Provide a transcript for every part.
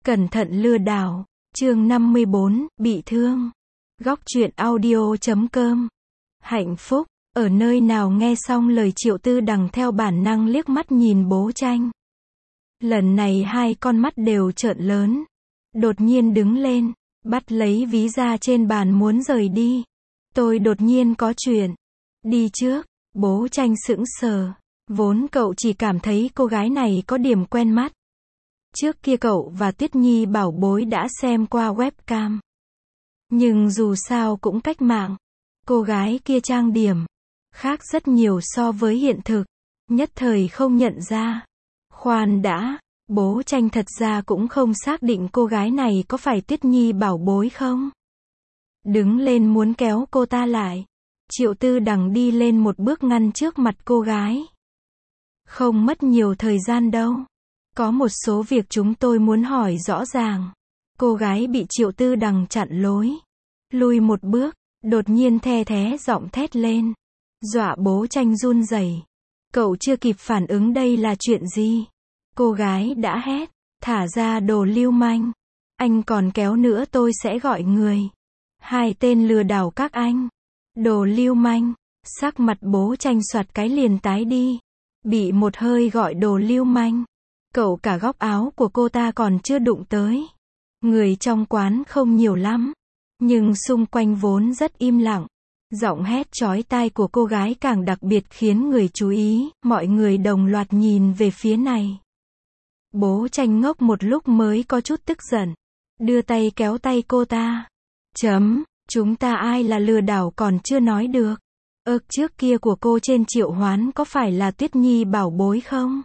Cẩn thận lừa đảo. Chương 54, bị thương. Góc truyện audio.com. Hạnh phúc. Ở nơi nào nghe xong lời Triệu Tư Đằng theo bản năng liếc mắt nhìn bố Tranh. Lần này hai con mắt đều trợn lớn. Đột nhiên đứng lên, bắt lấy ví da trên bàn muốn rời đi. Tôi đột nhiên có chuyện. Đi trước. Bố Tranh sững sờ. Vốn cậu chỉ cảm thấy cô gái này có điểm quen mắt. Trước kia cậu và Tuyết Nhi bảo bối đã xem qua webcam. Nhưng dù sao cũng cách mạng. Cô gái kia trang điểm khác rất nhiều so với hiện thực. Nhất thời không nhận ra. Khoan đã, bố Tranh thật ra cũng không xác định cô gái này có phải Tuyết Nhi bảo bối không. Đứng lên muốn kéo cô ta lại. Triệu Tư Đằng đi lên một bước ngăn trước mặt cô gái. Không mất nhiều thời gian đâu. Có một số việc chúng tôi muốn hỏi rõ ràng. Cô gái bị Triệu Tư Đằng chặn lối. Lùi một bước, đột nhiên the thé giọng thét lên. Dọa bố Tranh run rẩy. Cậu chưa kịp phản ứng đây là chuyện gì. Cô gái đã hét. Thả ra đồ lưu manh. Anh còn kéo nữa tôi sẽ gọi người. Hai tên lừa đảo các anh. Đồ lưu manh. Sắc mặt bố Tranh soạt cái liền tái đi. Bị một hơi gọi đồ lưu manh. Cậu cả góc áo của cô ta còn chưa đụng tới. Người trong quán không nhiều lắm. Nhưng xung quanh vốn rất im lặng. Giọng hét chói tai của cô gái càng đặc biệt khiến người chú ý. Mọi người đồng loạt nhìn về phía này. Bố Tranh ngốc một lúc mới có chút tức giận. Đưa tay kéo tay cô ta. Chúng ta ai là lừa đảo còn chưa nói được. Trước kia của cô trên triệu hoán có phải là Tuyết Nhi bảo bối không?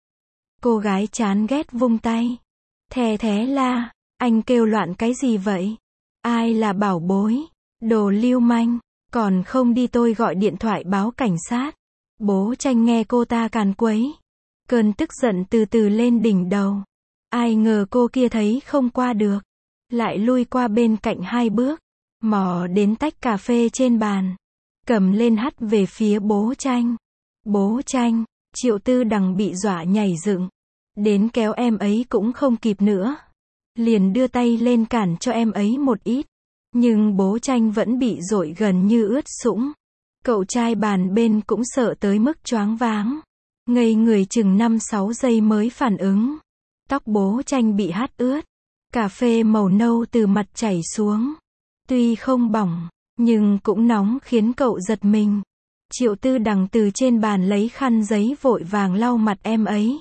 Cô gái chán ghét vung tay. Thè thé la, anh kêu loạn cái gì vậy? Ai là bảo bối? Đồ lưu manh, còn không đi tôi gọi điện thoại báo cảnh sát. Bố Tranh nghe cô ta càn quấy. Cơn tức giận từ từ lên đỉnh đầu. Ai ngờ cô kia thấy không qua được. Lại lui qua bên cạnh hai bước. Mò đến tách cà phê trên bàn. Cầm lên hắt về phía bố Tranh. Bố Tranh, Triệu Tư Đằng bị dọa nhảy dựng. Đến kéo em ấy cũng không kịp nữa. Liền đưa tay lên cản cho em ấy một ít. Nhưng bố Tranh vẫn bị dội gần như ướt sũng. Cậu trai bàn bên cũng sợ tới mức choáng váng. Ngây người chừng 5-6 giây mới phản ứng. Tóc bố Tranh bị hắt ướt. Cà phê màu nâu từ mặt chảy xuống. Tuy không bỏng, nhưng cũng nóng khiến cậu giật mình. Triệu Tư Đằng từ trên bàn lấy khăn giấy vội vàng lau mặt em ấy.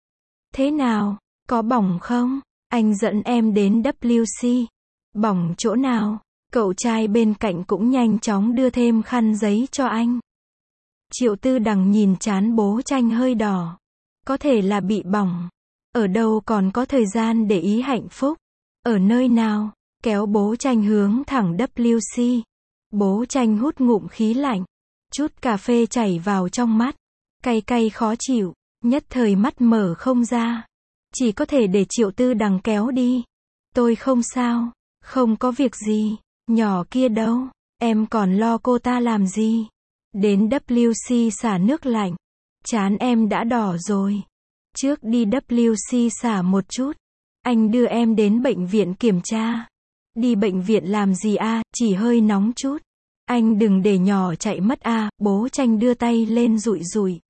Thế nào, có bỏng không? Anh dẫn em đến WC. Bỏng chỗ nào? Cậu trai bên cạnh cũng nhanh chóng đưa thêm khăn giấy cho anh. Triệu Tư Đằng nhìn trán bố Tranh hơi đỏ. Có thể là bị bỏng. Ở đâu còn có thời gian để ý hạnh phúc? Ở nơi nào? Kéo bố Tranh hướng thẳng WC. Bố Tranh hút ngụm khí lạnh. Chút cà phê chảy vào trong mắt. Cay cay khó chịu. Nhất thời mắt mở không ra. Chỉ có thể để Triệu Tư Đằng kéo đi. Tôi không sao. Không có việc gì. Nhỏ kia đâu? Em còn lo cô ta làm gì? Đến WC xả nước lạnh. Trán em đã đỏ rồi. Trước đi WC xả một chút. Anh đưa em đến bệnh viện kiểm tra. Đi bệnh viện làm gì à, chỉ hơi nóng chút. Anh đừng để nhỏ chạy mất à, bố Tranh đưa tay lên dụi dụi.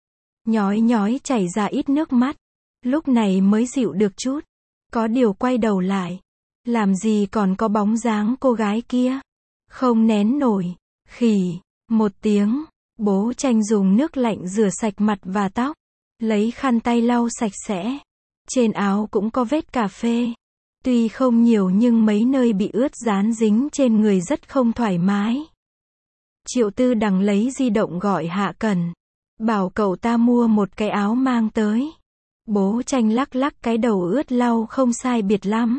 Nhói nhói chảy ra ít nước mắt. Lúc này mới dịu được chút. Có điều quay đầu lại. Làm gì còn có bóng dáng cô gái kia. Không nén nổi. Khỉ. Một tiếng. Bố Tranh dùng nước lạnh rửa sạch mặt và tóc. Lấy khăn tay lau sạch sẽ. Trên áo cũng có vết cà phê. Tuy không nhiều nhưng mấy nơi bị ướt dán dính trên người rất không thoải mái. Triệu Tư Đằng lấy di động gọi Hạ Cẩn. Bảo cậu ta mua một cái áo mang tới. Bố Tranh lắc lắc cái đầu ướt lau không sai biệt lắm.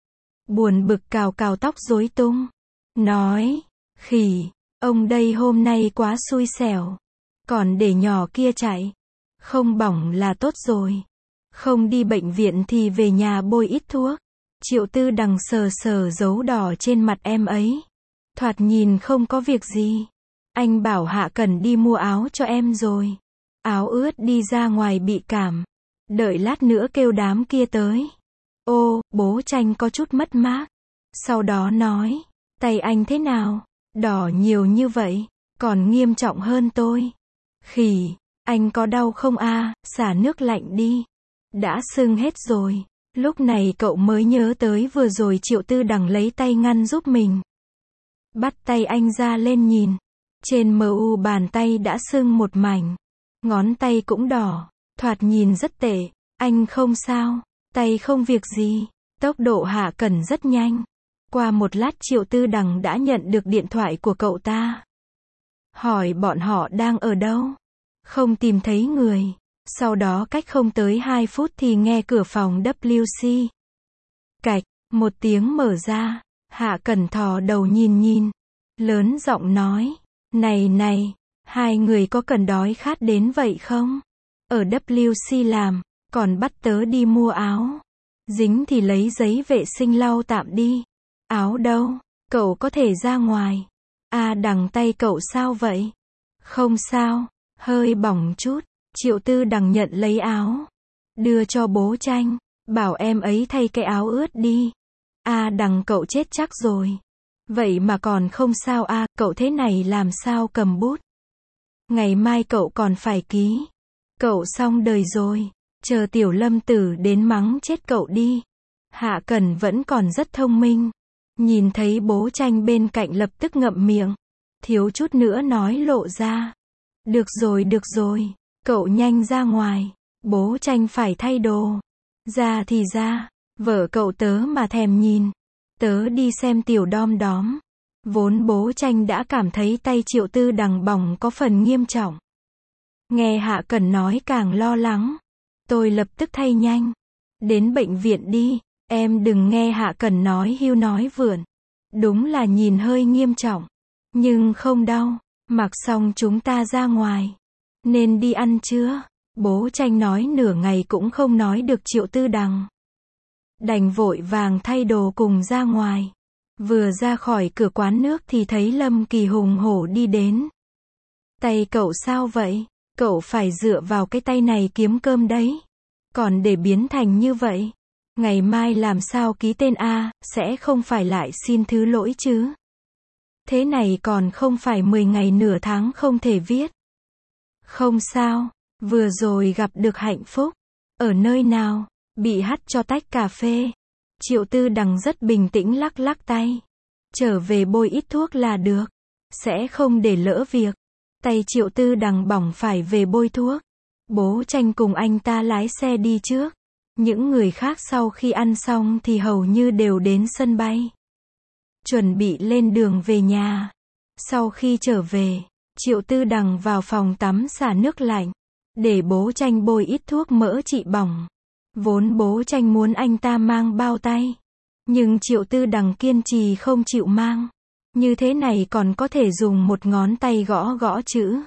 Buồn bực cào cào tóc rối tung. Nói, khỉ, ông đây hôm nay quá xui xẻo. Còn để nhỏ kia chạy. Không bỏng là tốt rồi. Không đi bệnh viện thì về nhà bôi ít thuốc. Triệu Tư Đằng sờ sờ dấu đỏ trên mặt em ấy. Thoạt nhìn không có việc gì. Anh bảo Hạ Cẩn đi mua áo cho em rồi. Áo ướt đi ra ngoài bị cảm. Đợi lát nữa kêu đám kia tới. Ô, bố Tranh có chút mất mát. Sau đó nói, tay anh thế nào? Đỏ nhiều như vậy, còn nghiêm trọng hơn tôi. Khỉ, anh có đau không a? Xả nước lạnh đi. Đã sưng hết rồi. Lúc này cậu mới nhớ tới vừa rồi Triệu Tư Đằng lấy tay ngăn giúp mình. Bắt tay anh ra lên nhìn. Trên mu bàn tay đã sưng một mảnh. Ngón tay cũng đỏ. Thoạt nhìn rất tệ. Anh không sao. Tay không việc gì. Tốc độ Hạ Cẩn rất nhanh. Qua một lát Triệu Tư Đằng đã nhận được điện thoại của cậu ta. Hỏi bọn họ đang ở đâu. Không tìm thấy người. Sau đó cách không tới 2 phút thì nghe cửa phòng WC. Cạch, một tiếng mở ra. Hạ Cẩn thò đầu nhìn. Lớn giọng nói. Này, hai người có cần đói khát đến vậy không? Ở WC làm, còn bắt tớ đi mua áo. Dính thì lấy giấy vệ sinh lau tạm đi. Áo đâu? Cậu có thể ra ngoài. Đằng tay cậu sao vậy? Không sao, hơi bỏng chút. Triệu Tư Đằng nhận lấy áo. Đưa cho bố Tranh. Bảo em ấy thay cái áo ướt đi. Đằng cậu chết chắc rồi. Vậy mà còn không sao cậu thế này làm sao cầm bút. Ngày mai cậu còn phải ký. Cậu xong đời rồi. Chờ Tiểu Lâm Tử đến mắng chết cậu đi. Hạ Cẩn vẫn còn rất thông minh. Nhìn thấy bố Tranh bên cạnh lập tức ngậm miệng. Thiếu chút nữa nói lộ ra. Được rồi. Cậu nhanh ra ngoài. Bố Tranh phải thay đồ. Ra thì ra. Vợ cậu tớ mà thèm nhìn. Tớ đi xem Tiểu Đom Đóm. Vốn bố Tranh đã cảm thấy tay Triệu Tư Đằng bỏng có phần nghiêm trọng. Nghe Hạ Cẩn nói càng lo lắng. Tôi lập tức thay nhanh. Đến bệnh viện đi. Em đừng nghe Hạ Cẩn nói hưu nói vượn. Đúng là nhìn hơi nghiêm trọng. Nhưng không đau. Mặc xong chúng ta ra ngoài. Nên đi ăn chưa? Bố Tranh nói nửa ngày cũng không nói được Triệu Tư Đằng. Đành vội vàng thay đồ cùng ra ngoài. Vừa ra khỏi cửa quán nước thì thấy Lâm Kỳ hùng hổ đi đến. Tay cậu sao vậy? Cậu phải dựa vào cái tay này kiếm cơm đấy. Còn để biến thành như vậy. Ngày mai làm sao ký tên sẽ không phải lại xin thứ lỗi chứ. Thế này còn không phải 10 ngày nửa tháng không thể viết. Không sao, vừa rồi gặp được hạnh phúc. Ở nơi nào? Bị hắt cho tách cà phê. Triệu Tư Đằng rất bình tĩnh lắc tay. Trở về bôi ít thuốc là được. Sẽ không để lỡ việc. Tay Triệu Tư Đằng bỏng phải về bôi thuốc. Bố Tranh cùng anh ta lái xe đi trước. Những người khác sau khi ăn xong thì hầu như đều đến sân bay. Chuẩn bị lên đường về nhà. Sau khi trở về, Triệu Tư Đằng vào phòng tắm xả nước lạnh. Để bố Tranh bôi ít thuốc mỡ trị bỏng. Vốn bố Tranh muốn anh ta mang bao tay. Nhưng Triệu Tư Đằng kiên trì không chịu mang. Như thế này còn có thể dùng một ngón tay gõ chữ.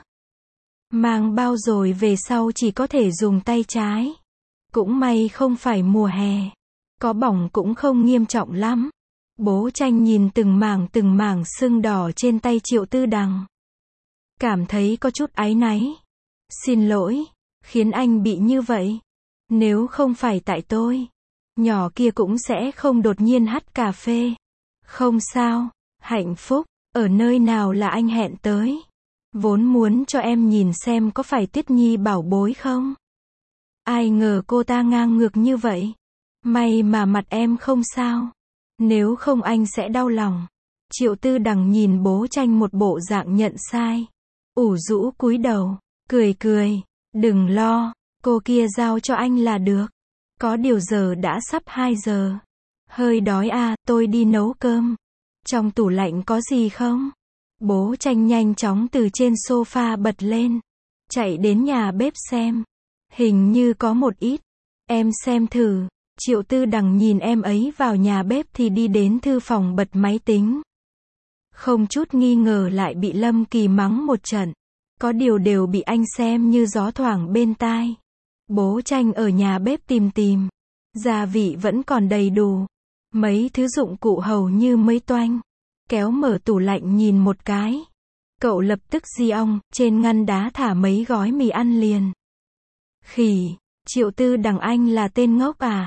Mang bao rồi về sau chỉ có thể dùng tay trái. Cũng may không phải mùa hè. Có bỏng cũng không nghiêm trọng lắm. Bố Tranh nhìn từng mảng sưng đỏ trên tay Triệu Tư Đằng. Cảm thấy có chút áy náy. Xin lỗi, khiến anh bị như vậy. Nếu không phải tại tôi, nhỏ kia cũng sẽ không đột nhiên hắt cà phê. Không sao, hạnh phúc, ở nơi nào là anh hẹn tới. Vốn muốn cho em nhìn xem có phải Tuyết Nhi bảo bối không. Ai ngờ cô ta ngang ngược như vậy. May mà mặt em không sao. Nếu không anh sẽ đau lòng. Triệu Tư Đằng nhìn bố Tranh một bộ dạng nhận sai. Ủ rũ cúi đầu, cười. Đừng lo, cô kia giao cho anh là được. Có điều giờ đã sắp 2 giờ. Hơi đói tôi đi nấu cơm. Trong tủ lạnh có gì không? Bố Tranh nhanh chóng từ trên sofa bật lên. Chạy đến nhà bếp xem. Hình như có một ít. Em xem thử. Triệu Tư Đằng nhìn em ấy vào nhà bếp thì đi đến thư phòng bật máy tính. Không chút nghi ngờ lại bị Lâm Kỳ mắng một trận. Có điều đều bị anh xem như gió thoảng bên tai. Bố Tranh ở nhà bếp tìm. Gia vị vẫn còn đầy đủ. Mấy thứ dụng cụ hầu như mới toanh. Kéo mở tủ lạnh nhìn một cái. Cậu lập tức di ong, trên ngăn đá thả mấy gói mì ăn liền. Khỉ, Triệu Tư Đằng anh là tên ngốc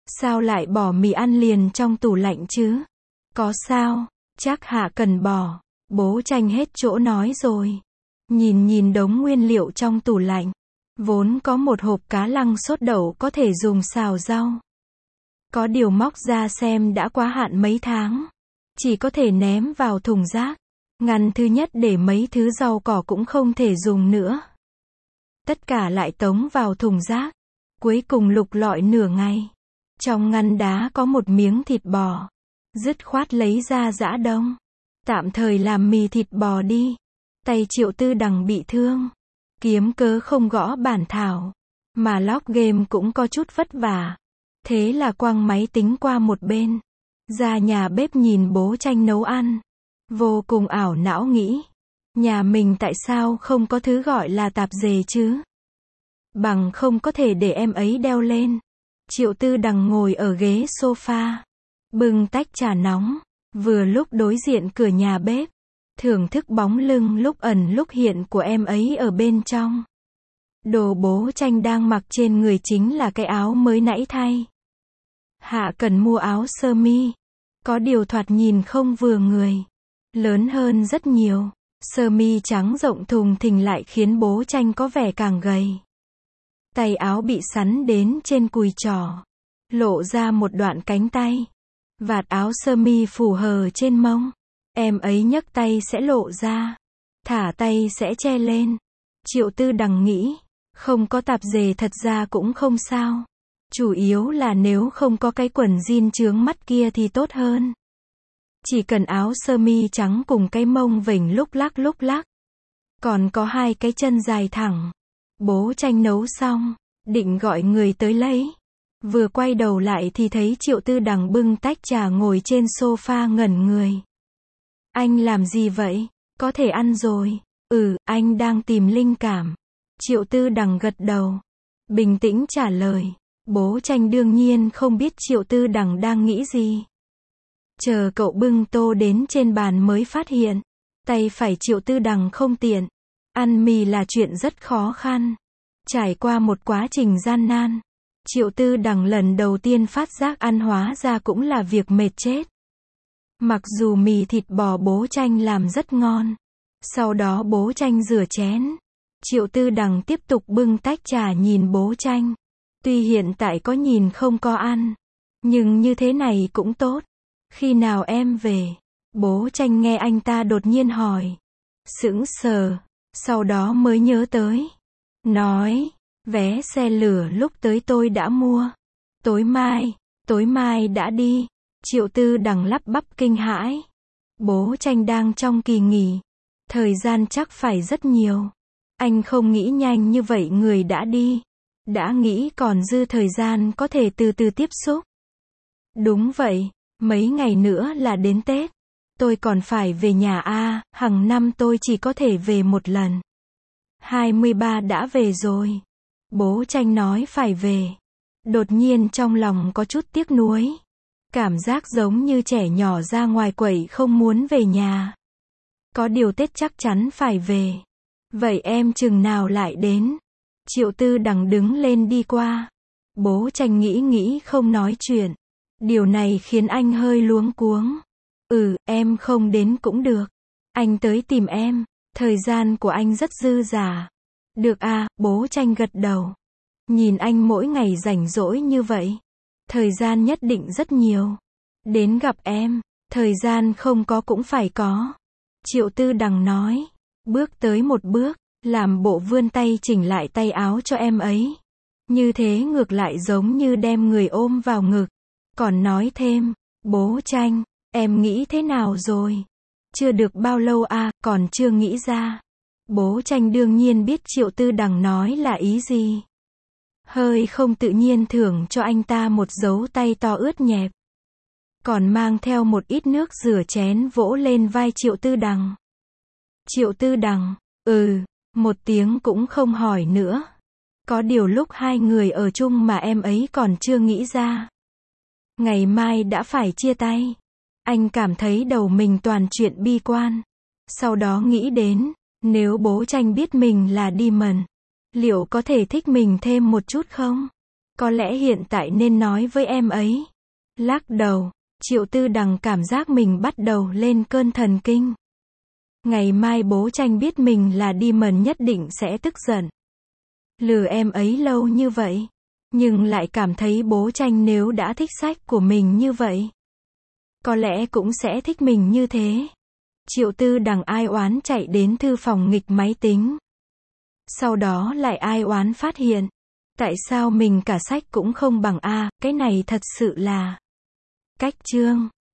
Sao lại bỏ mì ăn liền trong tủ lạnh chứ? Có sao? Chắc Hạ cần bỏ. Bố Tranh hết chỗ nói rồi. Nhìn đống nguyên liệu trong tủ lạnh. Vốn có một hộp cá lăng sốt đậu có thể dùng xào rau. Có điều móc ra xem đã quá hạn mấy tháng. Chỉ có thể ném vào thùng rác. Ngăn thứ nhất để mấy thứ rau cỏ cũng không thể dùng nữa. Tất cả lại tống vào thùng rác. Cuối cùng lục lọi nửa ngày. Trong ngăn đá có một miếng thịt bò. Dứt khoát lấy ra giã đông. Tạm thời làm mì thịt bò đi. Tay Triệu Tư Đằng bị thương. Kiếm cớ không gõ bản thảo. Mà log game cũng có chút vất vả. Thế là quăng máy tính qua một bên. Ra nhà bếp nhìn bố Tranh nấu ăn. Vô cùng ảo não nghĩ. Nhà mình tại sao không có thứ gọi là tạp dề chứ? Bằng không có thể để em ấy đeo lên. Triệu Tư Đằng ngồi ở ghế sofa. Bưng tách trà nóng. Vừa lúc đối diện cửa nhà bếp. Thưởng thức bóng lưng lúc ẩn lúc hiện của em ấy ở bên trong. Đồ bố Tranh đang mặc trên người chính là cái áo mới nãy thay. Hạ cần mua áo sơ mi. Có điều thoạt nhìn không vừa người. Lớn hơn rất nhiều. Sơ mi trắng rộng thùng thình lại khiến bố Tranh có vẻ càng gầy. Tay áo bị sắn đến trên cùi trỏ. Lộ ra một đoạn cánh tay. Vạt áo sơ mi phủ hờ trên mông. Em ấy nhấc tay sẽ lộ ra. Thả tay sẽ che lên. Triệu Tư Đằng nghĩ. Không có tạp dề thật ra cũng không sao. Chủ yếu là nếu không có cái quần jean chướng mắt kia thì tốt hơn. Chỉ cần áo sơ mi trắng cùng cái mông vểnh lúc lắc. Còn có hai cái chân dài thẳng. Bố Tranh nấu xong. Định gọi người tới lấy. Vừa quay đầu lại thì thấy Triệu Tư Đằng bưng tách trà ngồi trên sofa ngẩn người. Anh làm gì vậy? Có thể ăn rồi. Anh đang tìm linh cảm. Triệu Tư Đằng gật đầu. Bình tĩnh trả lời. Bố Tranh đương nhiên không biết Triệu Tư Đằng đang nghĩ gì. Chờ cậu bưng tô đến trên bàn mới phát hiện. Tay phải Triệu Tư Đằng không tiện. Ăn mì là chuyện rất khó khăn. Trải qua một quá trình gian nan. Triệu Tư Đằng lần đầu tiên phát giác ăn hóa ra cũng là việc mệt chết. Mặc dù mì thịt bò bố Tranh làm rất ngon. Sau đó bố Tranh rửa chén. Triệu Tư Đằng tiếp tục bưng tách trà nhìn bố Tranh. Tuy hiện tại có nhìn không có ăn. Nhưng như thế này cũng tốt. Khi nào em về? Bố Tranh nghe anh ta đột nhiên hỏi. Sững sờ. Sau đó mới nhớ tới. Nói. Vé xe lửa lúc tới tôi đã mua. Tối mai đã đi. Triệu Tư Đằng lắp bắp kinh hãi. Bố Tranh đang trong kỳ nghỉ. Thời gian chắc phải rất nhiều. Anh không nghĩ nhanh như vậy người đã đi. Đã nghĩ còn dư thời gian có thể từ từ tiếp xúc. Đúng vậy, mấy ngày nữa là đến Tết. Tôi còn phải về nhà hàng năm tôi chỉ có thể về một lần. 23 đã về rồi. Bố Tranh nói phải về. Đột nhiên trong lòng có chút tiếc nuối. Cảm giác giống như trẻ nhỏ ra ngoài quẩy không muốn về nhà. Có điều Tết chắc chắn phải về. Vậy em chừng nào lại đến? Triệu Tư Đằng đứng lên đi qua. Bố Tranh nghĩ không nói chuyện. Điều này khiến anh hơi luống cuống. Em không đến cũng được. Anh tới tìm em. Thời gian của anh rất dư dả. Được bố Tranh gật đầu. Nhìn anh mỗi ngày rảnh rỗi như vậy. Thời gian nhất định rất nhiều. Đến gặp em. Thời gian không có cũng phải có. Triệu Tư Đằng nói. Bước tới một bước. Làm bộ vươn tay chỉnh lại tay áo cho em ấy. Như thế ngược lại giống như đem người ôm vào ngực. Còn nói thêm. Bố Tranh. Em nghĩ thế nào rồi? Chưa được bao lâu còn chưa nghĩ ra. Bố Tranh đương nhiên biết Triệu Tư Đằng nói là ý gì. Hơi không tự nhiên thưởng cho anh ta một dấu tay to ướt nhẹp. Còn mang theo một ít nước rửa chén vỗ lên vai Triệu Tư Đằng. Triệu Tư Đằng, một tiếng cũng không hỏi nữa. Có điều lúc hai người ở chung mà em ấy còn chưa nghĩ ra. Ngày mai đã phải chia tay. Anh cảm thấy đầu mình toàn chuyện bi quan. Sau đó nghĩ đến, nếu bố Tranh biết mình là Demon, liệu có thể thích mình thêm một chút không? Có lẽ hiện tại nên nói với em ấy. Lắc đầu, Triệu Tư Đằng cảm giác mình bắt đầu lên cơn thần kinh. Ngày mai bố Tranh biết mình là Demon nhất định sẽ tức giận. Lừa em ấy lâu như vậy, nhưng lại cảm thấy bố Tranh nếu đã thích sách của mình như vậy, có lẽ cũng sẽ thích mình như thế. Triệu Tư Đằng ai oán chạy đến thư phòng nghịch máy tính. Sau đó lại ai oán phát hiện, tại sao mình cả sách cũng không bằng A, cái này thật sự là cách chương.